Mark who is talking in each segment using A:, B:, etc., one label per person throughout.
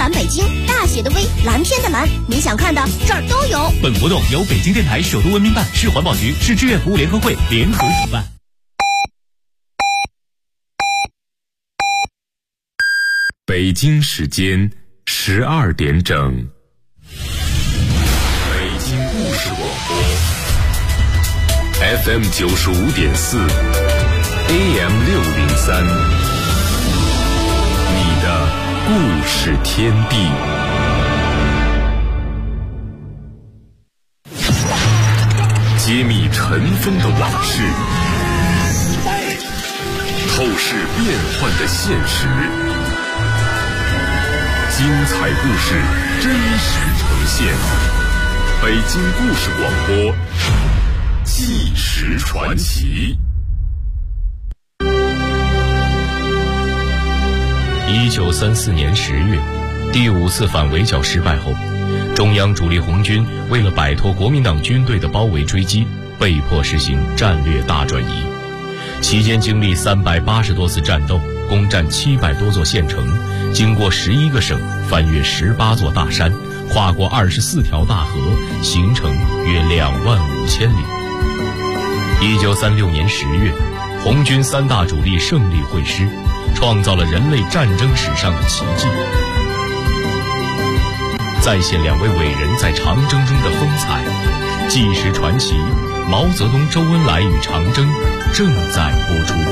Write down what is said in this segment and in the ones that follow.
A: 蓝北京，大写的 V， 蓝天的蓝，你想看的这儿都有。
B: 本活动由北京电台首都文明办、市环保局、市志愿服务联合会联合主办。
C: 北京时间12点整。北京故事广播 FM 95.4 AM 603，你的故事天地。揭秘尘封的往事，透视变幻的现实，精彩故事真实呈现。北京故事广播，纪实传奇。
D: 1934年10月，第5次反围剿失败后，中央主力红军为了摆脱国民党军队的包围追击，被迫实行战略大转移。期间经历380多次战斗，攻占700多座县城，经过11个省，翻越18座大山，跨过24条大河，行程约25000里。1936年10月，红军3大主力胜利会师，创造了人类战争史上的奇迹。再现2位伟人在长征中的风采，纪实传奇毛泽东、周恩来与长征正在播出。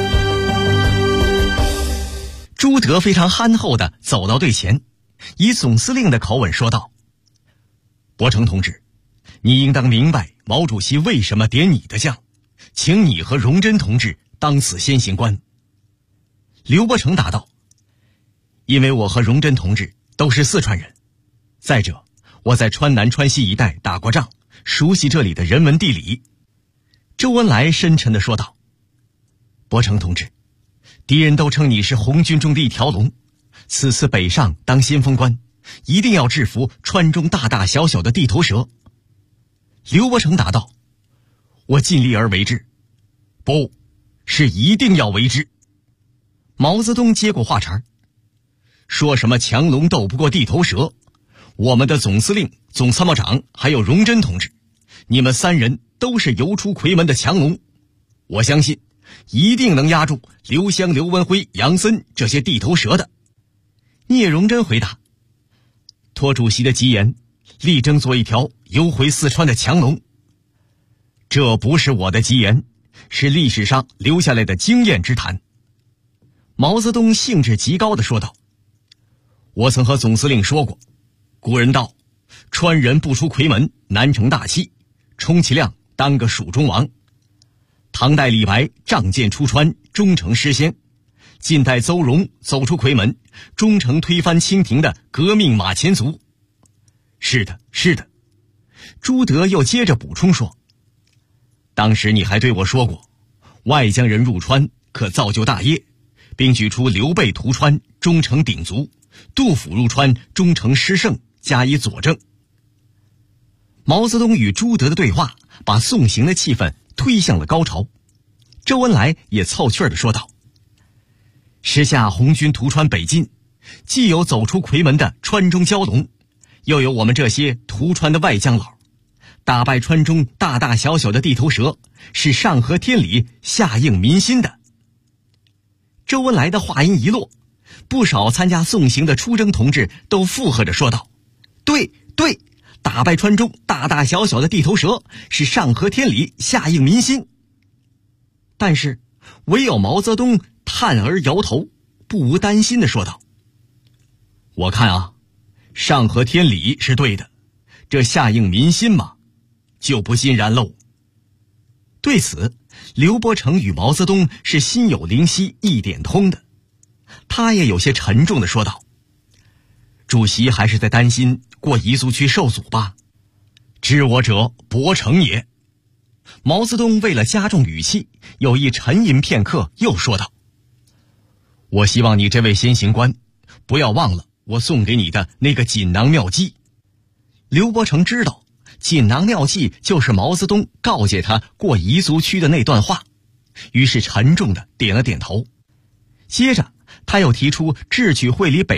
E: 朱德非常憨厚地走到队前，以总司令的口吻说道：伯承同志，你应当明白毛主席为什么点你的将，请你和荣臻同志当此先行官。刘伯承答道：因为我和荣臻同志都是四川人，再者我在川南川西一带打过仗，熟悉这里的人文地理。周恩来深沉地说道：伯承同志，敌人都称你是红军中的一条龙，此次北上当先锋官，一定要制服川中大大小小的地头蛇。刘伯承答道：我尽力而为之。不，是一定要为之。毛泽东接过话茬，说什么强龙斗不过地头蛇，我们的总司令、总参谋长还有荣臻同志，你们3人都是游出夔门的强龙，我相信一定能压住刘湘、刘文辉、杨森这些地头蛇的。聂荣臻回答：托主席的吉言，力争做一条游回四川的强龙。这不是我的吉言，是历史上留下来的经验之谈。毛泽东兴致极高地说道：我曾和总司令说过，古人道，川人不出夔门，难成大器，充其量当个蜀中王。唐代李白仗剑出川，终成诗仙；近代邹容走出夔门，终成推翻清廷的革命马前卒。是的，是的。朱德又接着补充说：当时你还对我说过，外江人入川可造就大业，并举出刘备屠川终成鼎足，杜甫入川终成诗圣加以佐证。毛泽东与朱德的对话把送行的气氛推向了高潮。周恩来也凑趣地说道：时下红军屠川北进，既有走出夔门的川中蛟龙，又有我们这些屠川的外江佬，打败川中大大小小的地头蛇，是上合天理，下应民心的。周恩来的话音一落，不少参加送行的出征同志都附和着说道：对对，打败川中大大小小的地头蛇，是上合天理，下应民心。但是唯有毛泽东叹而摇头，不无担心地说道：我看啊，上合天理是对的，这下应民心嘛，就不尽然喽。对此，刘伯承与毛泽东是心有灵犀一点通的，他也有些沉重地说道：主席还是在担心过彝族区受阻吧？知我者伯承也。毛泽东为了加重语气，有意沉吟片刻，又说道：我希望你这位先行官不要忘了我送给你的那个锦囊妙计。刘伯承知道锦囊妙计就是毛泽东告诫他过彝族区的那段话，于是沉重地点了点头。接着他又提出智取会理北面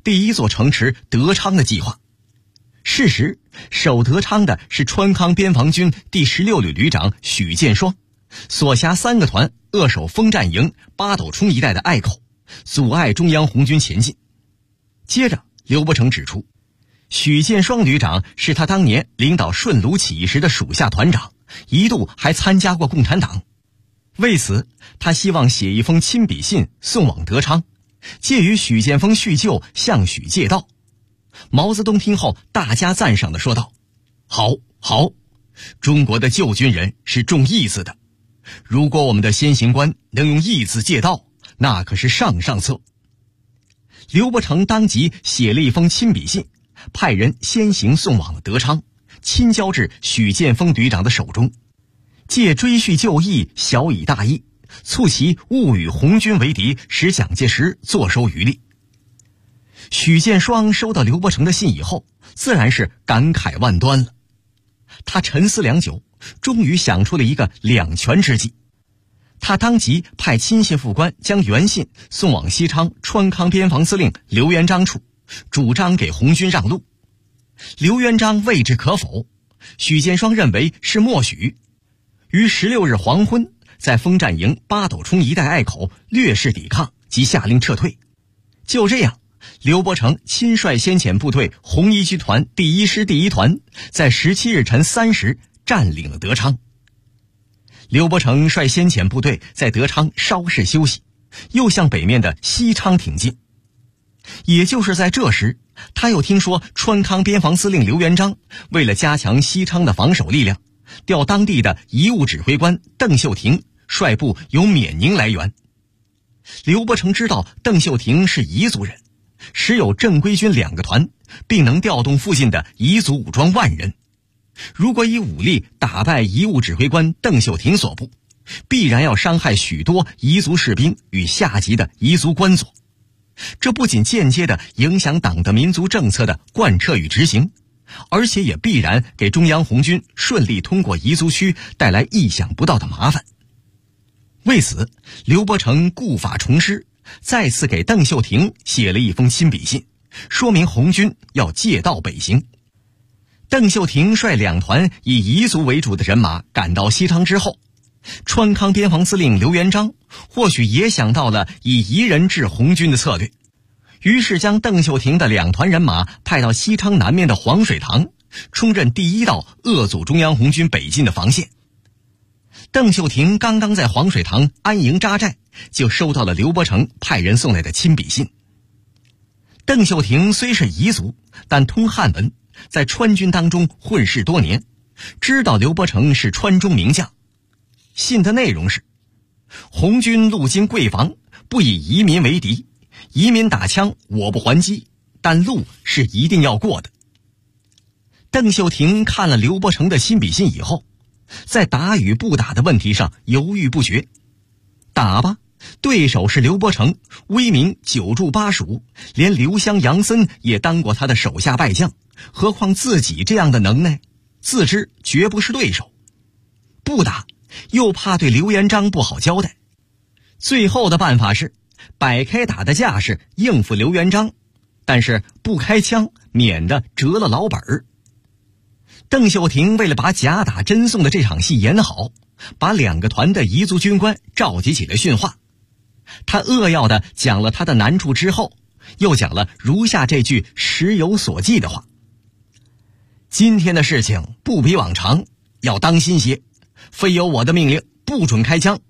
E: 第一座城池德昌的计划。事实，守德昌的是川康边防军第16旅旅长许建双，所辖3个团扼守丰占营、八斗冲一带的隘口，阻碍中央红军前进。接着，刘伯承指出，许建双旅长是他当年领导顺卢起义时的属下团长，一度还参加过共产党。为此，他希望写一封亲笔信送往德昌，借与许建锋叙旧，向许借道。毛泽东听后大加赞赏地说道：好，中国的旧军人是重义字的，如果我们的先行官能用义字借道，那可是上策。刘伯承当即写了一封亲笔信，派人先行送往了德昌，亲交至许建锋旅长的手中，借追叙旧义，小以大义，促其勿与红军为敌，使蒋介石坐收渔利。许建双收到刘伯承的信以后，自然是感慨万端了。他沉思良久，终于想出了一个两全之计。他当即派亲信副官将原信送往西昌川康边防司令刘元璋处，主张给红军让路。刘元璋未置可否，许建双认为是默许，于16日黄昏在丰占营八斗冲一带隘口略施抵抗，即下令撤退。就这样，刘伯承亲率先遣部队红一军团第1师第1团，在17日晨3时占领了德昌。刘伯承率先遣部队在德昌稍事休息，又向北面的西昌挺进。也就是在这时，他又听说川康边防司令刘元璋为了加强西昌的防守力量，调当地的遗务指挥官邓秀廷率部由缅宁来援。刘伯承知道邓秀廷是彝族人，实有正规军2个团，并能调动附近的彝族武装10000人。如果以武力打败遗务指挥官邓秀廷所部，必然要伤害许多彝族士兵与下级的彝族官佐。这不仅间接地影响党的民族政策的贯彻与执行，而且也必然给中央红军顺利通过彝族区带来意想不到的麻烦。为此，刘伯承顾法重施，再次给邓秀廷写了一封亲笔信，说明红军要借道北行。邓秀廷率2团以彝族为主的人马赶到西昌之后，川康边防司令刘元璋或许也想到了以彝人制红军的策略，于是将邓秀廷的2团人马派到西昌南面的黄水塘，充任第1道遏阻中央红军北进的防线。邓秀廷刚刚在黄水塘安营扎寨，就收到了刘伯承派人送来的亲笔信。邓秀廷虽是彝族，但通汉文，在川军当中混世多年，知道刘伯承是川中名将。信的内容是：红军路经贵防，不以移民为敌，移民打枪我不还击，但路是一定要过的。邓秀廷看了刘伯承的亲笔信以后，在打与不打的问题上犹豫不决。打吧，对手是刘伯承，威名9驻8蜀，连刘湘、杨森也当过他的手下败将，何况自己这样的能耐，自知绝不是对手。不打，又怕对刘元璋不好交代。最后的办法是摆开打的架势应付刘元璋，但是不开枪，免得折了老本儿。邓秀廷为了把假打真送的这场戏演好，把2个团的彝族军官召集起来训话。他扼要地讲了他的难处之后，又讲了如下这句时有所记的话：今天的事情不比往常，要当心些，非有我的命令，不准开枪。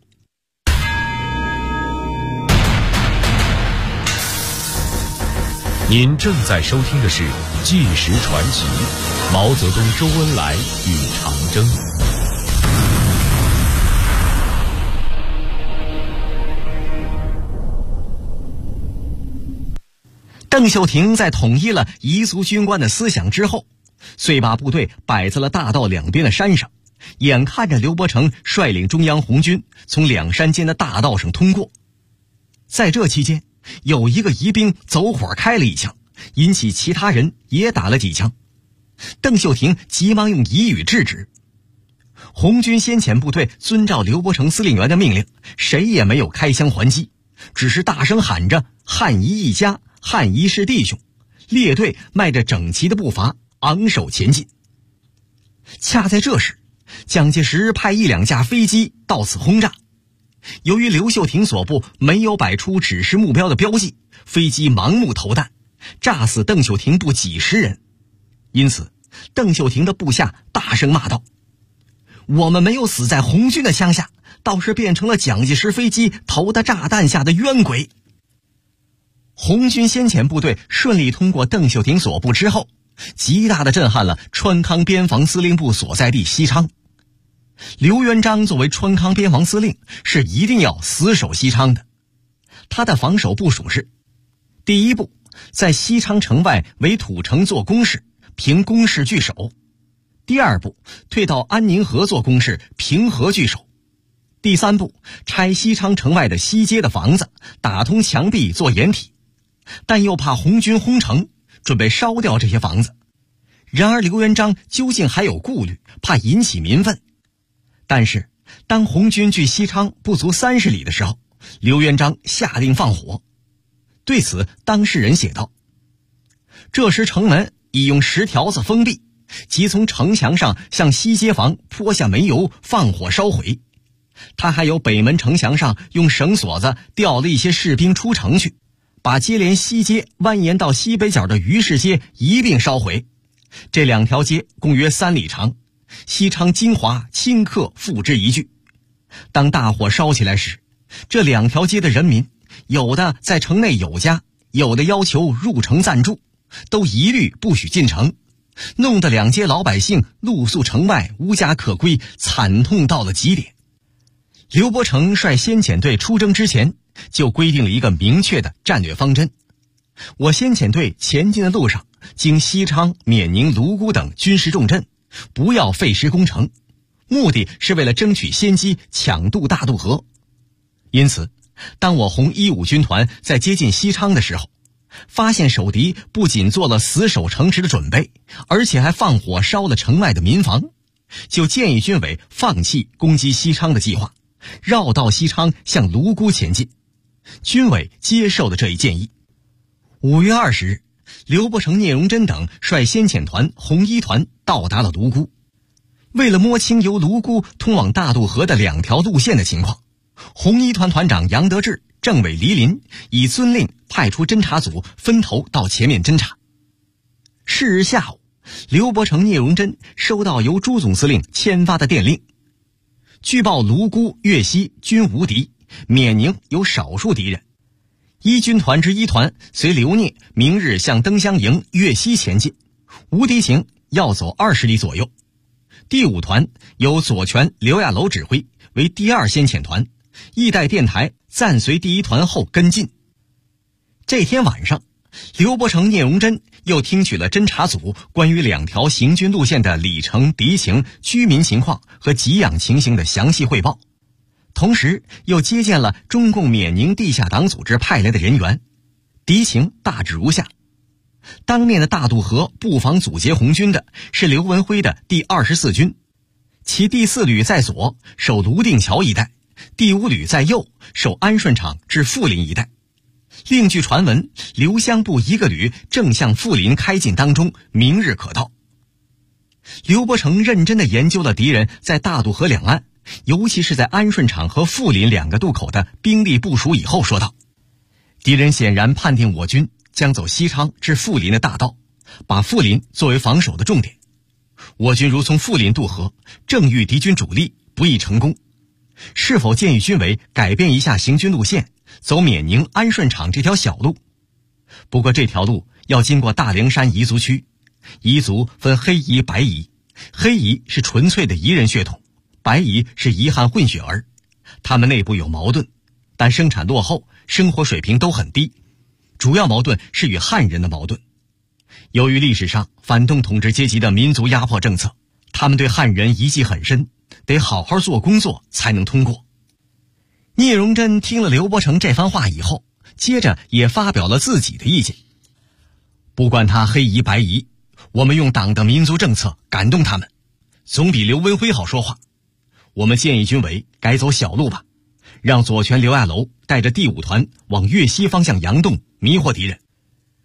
D: 您正在收听的是《纪实传奇》，毛泽东、周恩来与长征。
E: 邓秀廷在统一了彝族军官的思想之后，遂把部队摆在了大道2边的山上，眼看着刘伯承率领中央红军从2山间的大道上通过。在这期间，有一个彝兵走火开了一枪，引起其他人也打了几枪。邓秀廷急忙用彝语制止。红军先遣部队遵照刘伯承司令员的命令，谁也没有开枪还击，只是大声喊着汉彝一家， 汉仪式弟兄列队迈着整齐的步伐昂首前进。恰在这时，蒋介石派1、2架飞机到此轰炸。由于刘秀廷所部没有摆出指示目标的标记，飞机盲目投弹，炸死邓秀廷部几十人。因此邓秀廷的部下大声骂道：我们没有死在红军的枪下，倒是变成了蒋介石飞机投的炸弹下的冤鬼。红军先遣部队顺利通过邓秀廷所部之后，极大地震撼了川康边防司令部所在地西昌。刘元璋作为川康边防司令，是一定要死守西昌的。他的防守部署是：第一步，在西昌城外围土城做工事，凭工事据守；第二步，退到安宁河做工事，凭河据守；第三步，拆西昌城外的西街的房子，打通墙壁做掩体，但又怕红军轰城，准备烧掉这些房子。然而刘元璋究竟还有顾虑，怕引起民愤。但是当红军距西昌不足30里的时候，刘元璋下令放火。对此当事人写道：这时城门已用石条子封闭，即从城墙上向西街房泼下煤油，放火烧毁。他还有北门城墙上用绳索子调了一些士兵出城去，把接连西街蜿蜒到西北角的于市街一并烧毁。这2条街共约3里长，西昌精华顷刻付之一炬。当大火烧起来时，这2条街的人民，有的在城内有家，有的要求入城暂住，都一律不许进城，弄得2街老百姓露宿城外，无家可归，惨痛到了极点。刘伯承率先遣队出征之前，就规定了一个明确的战略方针：我先遣队前进的路上，经西昌、缅宁、泸沽等军事重镇，不要费时攻城，目的是为了争取先机，抢渡大渡河。因此当我红15军团在接近西昌的时候，发现守敌不仅做了死守城池的准备，而且还放火烧了城外的民房，就建议军委放弃攻击西昌的计划，绕道西昌向泸沽前进。军委接受了这一建议。5月20日，刘伯承、聂荣臻等率先遣团红1团到达了泸沽。为了摸清由泸沽通往大渡河的2条路线的情况，红1团团长杨得志、政委黎林以遵令派出侦察组分头到前面侦察。是日下午，刘伯承、聂荣臻收到由朱总司令签发的电令，据报泸沽、粤西均无敌，缅宁有少数敌人。1军团之1团随刘聂明日向灯湘营、粤西前进，无敌情，要走20里左右。第5团由左权、刘亚楼指挥，为第2先遣团，意待电台暂随第1团后跟进。这天晚上，刘伯承、聂荣臻又听取了侦察组关于2条行军路线的里程、敌情、居民情况和给养情形的详细汇报，同时又接见了中共缅宁地下党组织派来的人员。敌情大致如下：当面的大渡河布防阻截红军的是刘文辉的第24军，其第4旅在左，守泸定桥一带；第5旅在右，守安顺场至富林一带。另据传闻，刘湘部1个旅正向富林开进当中，明日可到。刘伯承认真地研究了敌人在大渡河两岸，尤其是在安顺场和富林2个渡口的兵力部署以后，说道：敌人显然判定我军将走西昌至富林的大道，把富林作为防守的重点。我军如从富林渡河，正遇敌军主力，不易成功。是否建议军委改变一下行军路线，走缅宁安顺场这条小路？不过这条路要经过大凉山彝族区，彝族分黑彝、白彝，黑彝是纯粹的彝人血统，白彝是彝汉混血儿，他们内部有矛盾，但生产落后，生活水平都很低，主要矛盾是与汉人的矛盾。由于历史上反动统治阶级的民族压迫政策，他们对汉人遗迹很深，得好好做工作才能通过。聂荣臻听了刘伯承这番话以后，接着也发表了自己的意见。不管他黑彝白彝，我们用党的民族政策感动他们，总比刘文辉好说话。我们建议军委改走小路吧，让左权、刘亚楼带着第5团往粤西方向佯动，迷惑敌人。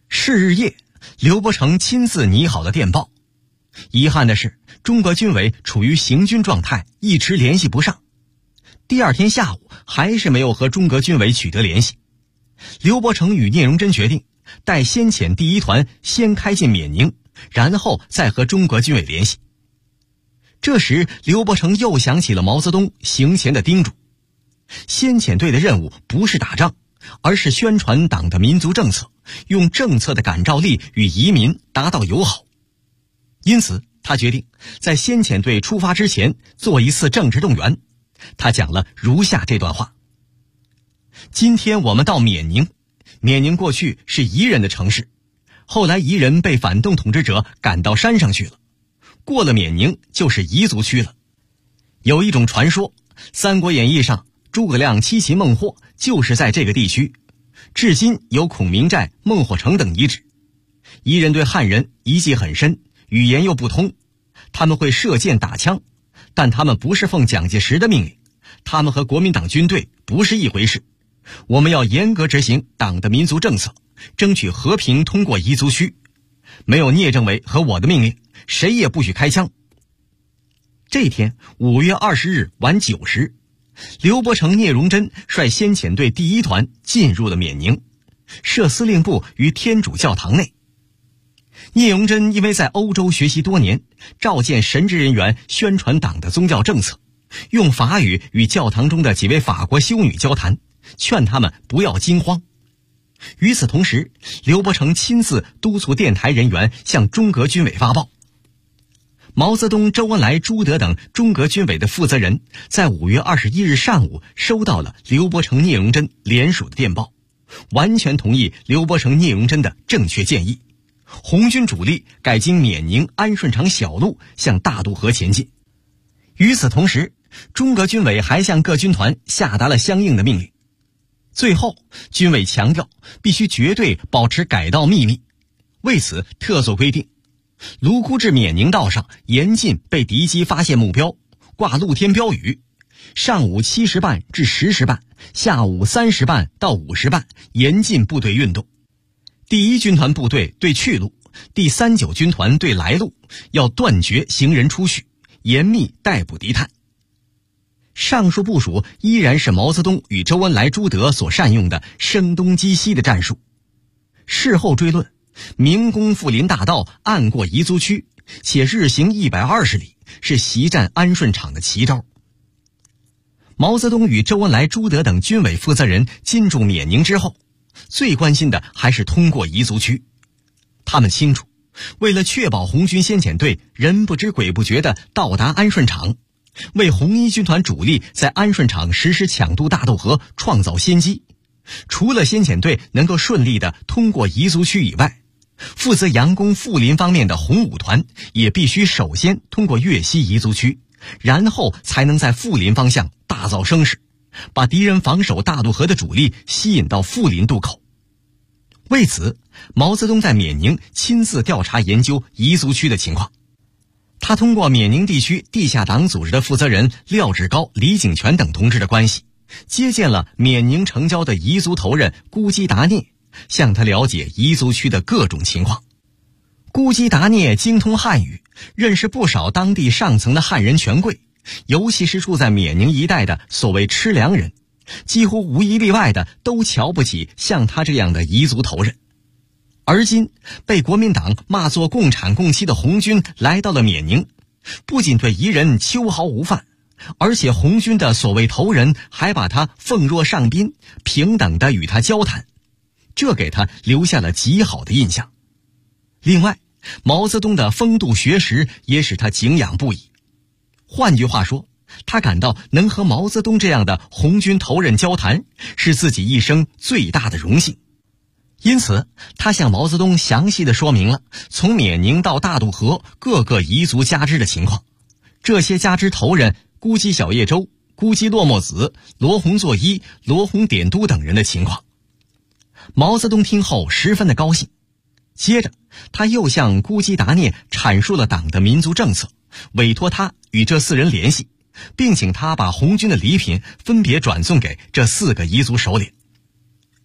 E: 是日夜，刘伯承亲自拟好了电报。遗憾的是，中革军委处于行军状态，一直联系不上。第二天下午，还是没有和中革军委取得联系。刘伯承与聂荣臻决定，待先遣第一团先开进缅宁，然后再和中革军委联系。这时，刘伯承又想起了毛泽东行前的叮嘱：先遣队的任务不是打仗，而是宣传党的民族政策，用政策的感召力与移民达到友好。因此，他决定在先遣队出发之前做一次政治动员。他讲了如下这段话：今天我们到缅宁，缅宁过去是彝人的城市，后来彝人被反动统治者赶到山上去了，过了缅宁就是彝族区了。有一种传说，《三国演义》上诸葛亮七擒孟获就是在这个地区，至今有孔明寨、孟获城等遗址。彝人对汉人遗迹很深，语言又不通，他们会射箭打枪，但他们不是奉蒋介石的命令，他们和国民党军队不是一回事。我们要严格执行党的民族政策，争取和平通过彝族区。没有聂政委和我的命令，谁也不许开枪。这天5月20日晚9时，刘伯承、聂荣臻率先遣队第一团进入了缅宁，设司令部于天主教堂内。聂荣臻因为在欧洲学习多年，召见神职人员宣传党的宗教政策，用法语与教堂中的几位法国修女交谈，劝他们不要惊慌。与此同时，刘伯承亲自督促电台人员向中革军委发报。毛泽东、周恩来、朱德等中革军委的负责人在5月21日上午收到了刘伯承、聂荣臻联署的电报，完全同意刘伯承、聂荣臻的正确建议，红军主力改经缅宁安顺场小路向大渡河前进。与此同时，中革军委还向各军团下达了相应的命令。最后，军委强调必须绝对保持改道秘密，为此特作规定：卢沽至缅宁道上严禁被敌机发现目标，挂露天标语，上午7时半至10时半，下午3时半到5时半严禁部队运动。第一军团部队对去路，第39军团对来路，要断绝行人出去，严密逮捕敌探。上述部署依然是毛泽东与周恩来、朱德所善用的声东击西的战术。事后追论，明攻富林大道，暗过彝族区，且日行120里，是袭占安顺场的奇招。毛泽东与周恩来、朱德等军委负责人进驻缅宁之后，最关心的还是通过彝族区。他们清楚，为了确保红军先遣队人不知鬼不觉地到达安顺场，为红一军团主力在安顺场实施抢渡大渡河创造先机，除了先遣队能够顺利地通过彝族区以外，负责佯攻富林方面的红五团也必须首先通过粤西彝族区，然后才能在富林方向大造声势，把敌人防守大渡河的主力吸引到富林渡口。为此，毛泽东在缅宁亲自调查研究彝族区的情况。他通过缅宁地区地下党组织的负责人廖志高、李景全等同志的关系，接见了缅宁城郊的彝族头人姑基达聂，向他了解彝族区的各种情况。姑基达聂精通汉语，认识不少当地上层的汉人权贵，尤其是住在缅宁一带的所谓吃粮人，几乎无一例外的都瞧不起像他这样的彝族头人。而今被国民党骂作共产共妻的红军来到了缅宁，不仅对彝人秋毫无犯，而且红军的所谓头人还把他奉若上宾，平等地与他交谈，这给他留下了极好的印象。另外，毛泽东的风度学识也使他敬仰不已。换句话说，他感到能和毛泽东这样的红军头人交谈，是自己一生最大的荣幸。因此，他向毛泽东详细地说明了从缅宁到大渡河各个彝族家支的情况，这些家支头人姑基小叶洲、姑基落墨子、罗洪作一、罗洪点都等人的情况。毛泽东听后十分的高兴，接着他又向姑基达聂阐述了党的民族政策，委托他与这4人联系，并请他把红军的礼品分别转送给这4个彝族首领。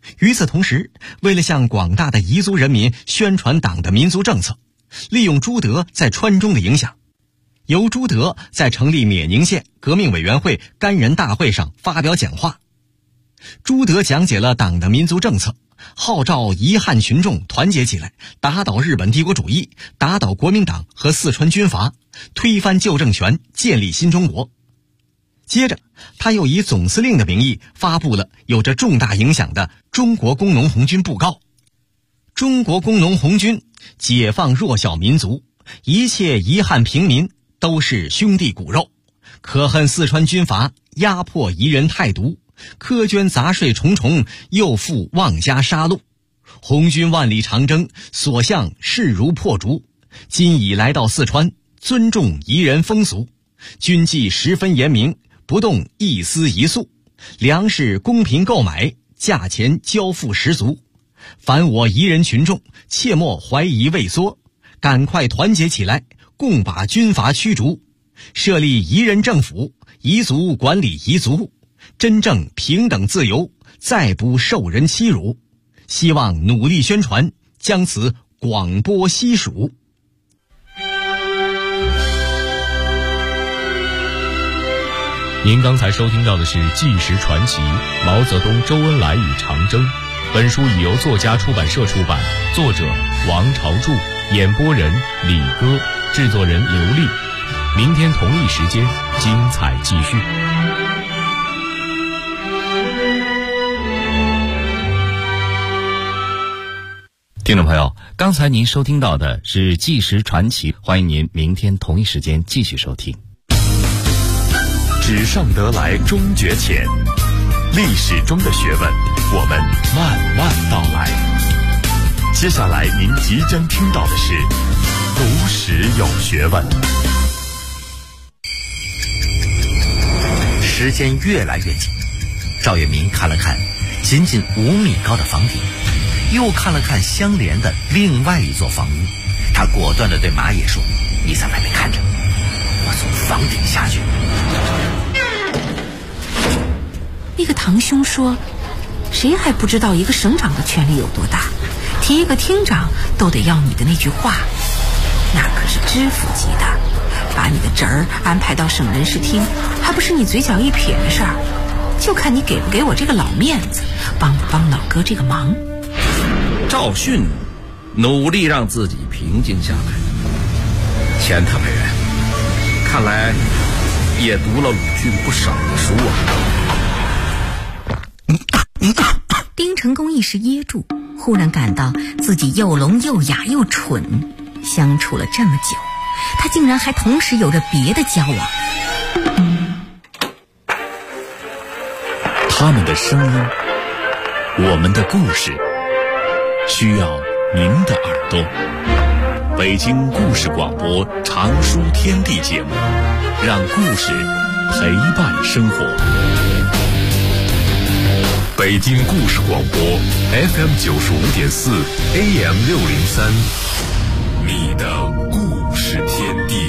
E: 与此同时，为了向广大的彝族人民宣传党的民族政策，利用朱德在川中的影响，由朱德在成立缅宁县革命委员会干人大会上发表讲话。朱德讲解了党的民族政策，号召彝汉群众团结起来，打倒日本帝国主义，打倒国民党和四川军阀，推翻旧政权，建立新中国。接着，他又以总司令的名义发布了有着重大影响的《中国工农红军布告》。中国工农红军解放弱小民族，一切彝汉平民都是兄弟骨肉，可恨四川军阀压迫彝人太毒，苛捐杂税重重，又负妄加杀戮。红军万里长征，所向势如破竹。今已来到四川，尊重彝人风俗，军纪十分严明，不动一丝一粟，粮食公平购买，价钱交付十足。凡我彝人群众，切莫怀疑畏缩，赶快团结起来，共把军阀驱逐，设立彝人政府，彝族管理彝族，真正平等自由，再不受人欺辱。希望努力宣传，将此广播西蜀。
D: 您刚才收听到的是《纪实传奇：毛泽东、周恩来与长征》。本书已由作家出版社出版，作者王朝柱，演播人李歌，制作人刘丽。明天同一时间，精彩继续。
F: 听众朋友，刚才您收听到的是《纪实传奇》，欢迎您明天同一时间继续收听。
C: 纸上得来终觉浅，历史中的学问，我们慢慢道来。接下来您即将听到的是读史有学问。
G: 时间越来越近，赵月明看了看仅仅5米高的房顶，又看了看相连的另外一座房屋，他果断地对马野说：“你在外面看着，我从房顶下去。”
H: 那个堂兄说，谁还不知道一个省长的权力有多大，提一个厅长都得要你的那句话，那可是知府级的，把你的侄儿安排到省人事厅，还不是你嘴角一撇的事儿，就看你给不给我这个老面子，帮不帮老哥这个忙。
G: 赵迅努力让自己平静下来，钱他没人，看来也读了鲁迅不少的书啊。
H: 丁成功一时噎住，忽然感到自己又聋又哑又蠢，相处了这么久，他竟然还同时有着别的交往。
C: 他们的声音，我们的故事，需要您的耳朵。北京故事广播常书天地节目，让故事陪伴生活。北京故事广播 FM 95.4 AM 603，你的故事天地。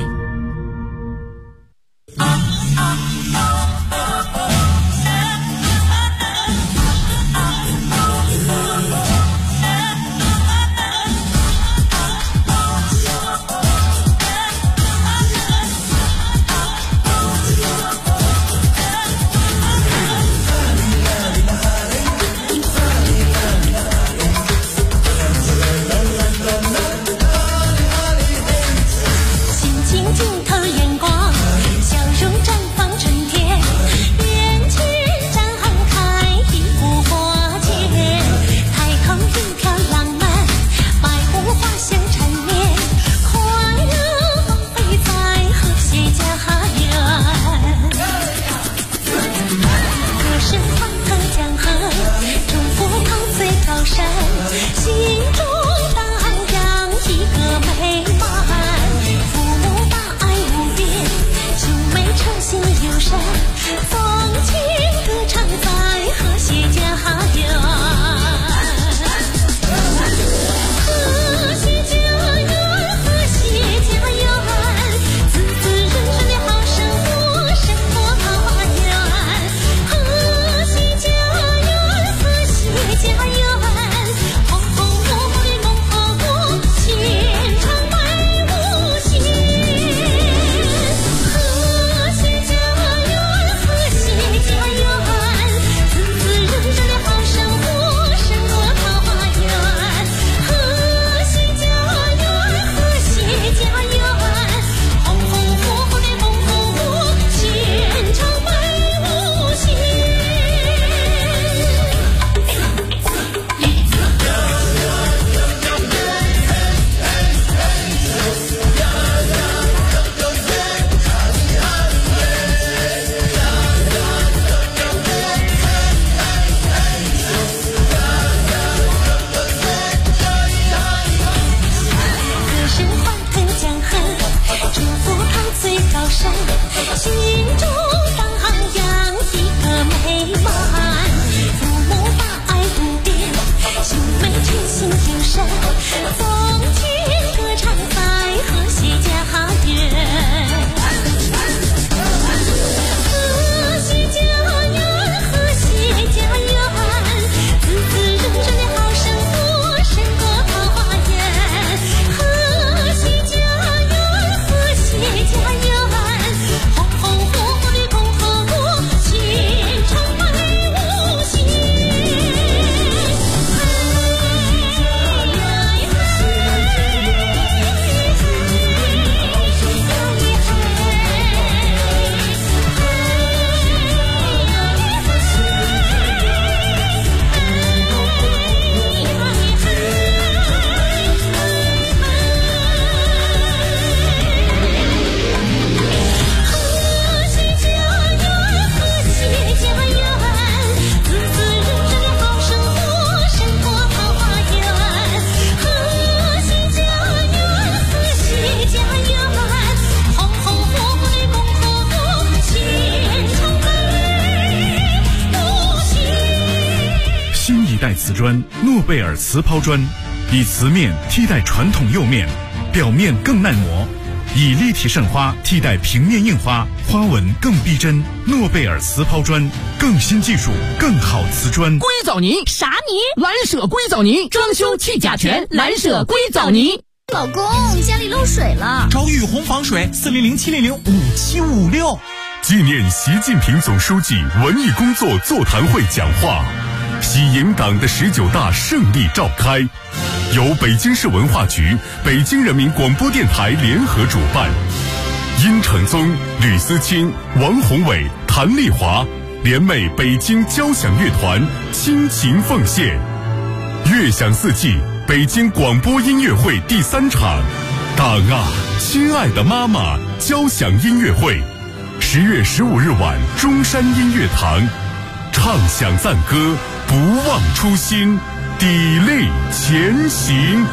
I: 瓷砖诺贝尔瓷抛砖，以瓷面替代传统釉面，表面更耐磨，以立体渗花替代平面印花，花纹更逼真。诺贝尔瓷抛砖，更新技术，更好瓷砖。
J: 硅藻泥
A: 啥泥？
J: 蓝舍硅藻泥，装修去甲醛，蓝舍硅藻泥。
A: 老公，家里漏水了，
B: 找雨虹防水，400-700-5756。
C: 纪念习近平总书记文艺工作座谈会讲话，喜迎党的19大胜利召开，由北京市文化局、北京人民广播电台联合主办。殷承宗、吕思清、王宏伟、谭丽华联袂北京交响乐团倾情奉献。乐享四季北京广播音乐会第3场，党啊，亲爱的妈妈交响音乐会，10月15日晚中山音乐堂，唱响赞歌，不忘初心，砥砺前行。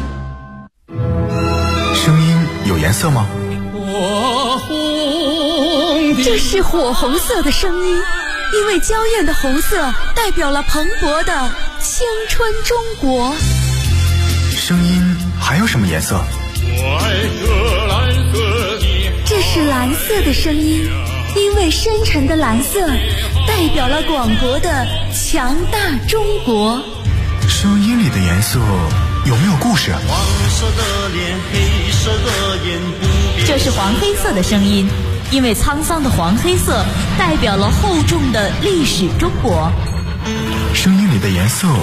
K: 声音有颜色吗？
L: 这是火红色的声音，因为娇艳的红色代表了蓬勃的青春中国。
K: 声音还有什么颜色？
L: 这是蓝色的声音，因为深沉的蓝色代表了广博的强大中国。
K: 声音里的颜色有没有故事？
M: 黄色的脸，黑色的眼，
N: 这是黄黑色的声音，因为沧桑的黄黑色代表了厚重的历史中国。
K: 声音里的颜色